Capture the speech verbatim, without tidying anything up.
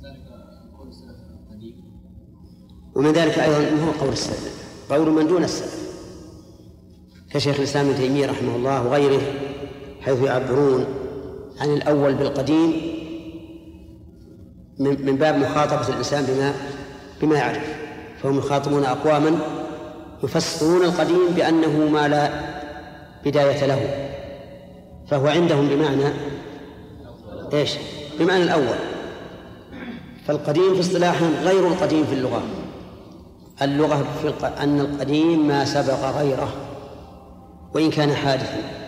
ومن ذلك أيضا هو قول السلف، قول من دون السلف كشيخ الإسلام ابن تيمية رحمه الله وغيره، حيث يعبرون عن الأول بالقديم من باب مخاطبة الإنسان بما بما يعرف، فهم يخاطبون أقواما يفسرون القديم بأنه ما لا بداية له، فهو عندهم بمعنى إيش؟ بمعنى الأول. فالقديم في اصطلاحهم غير القديم في اللغة. اللغة في أن القديم ما سبق غيره وإن كان حادثا.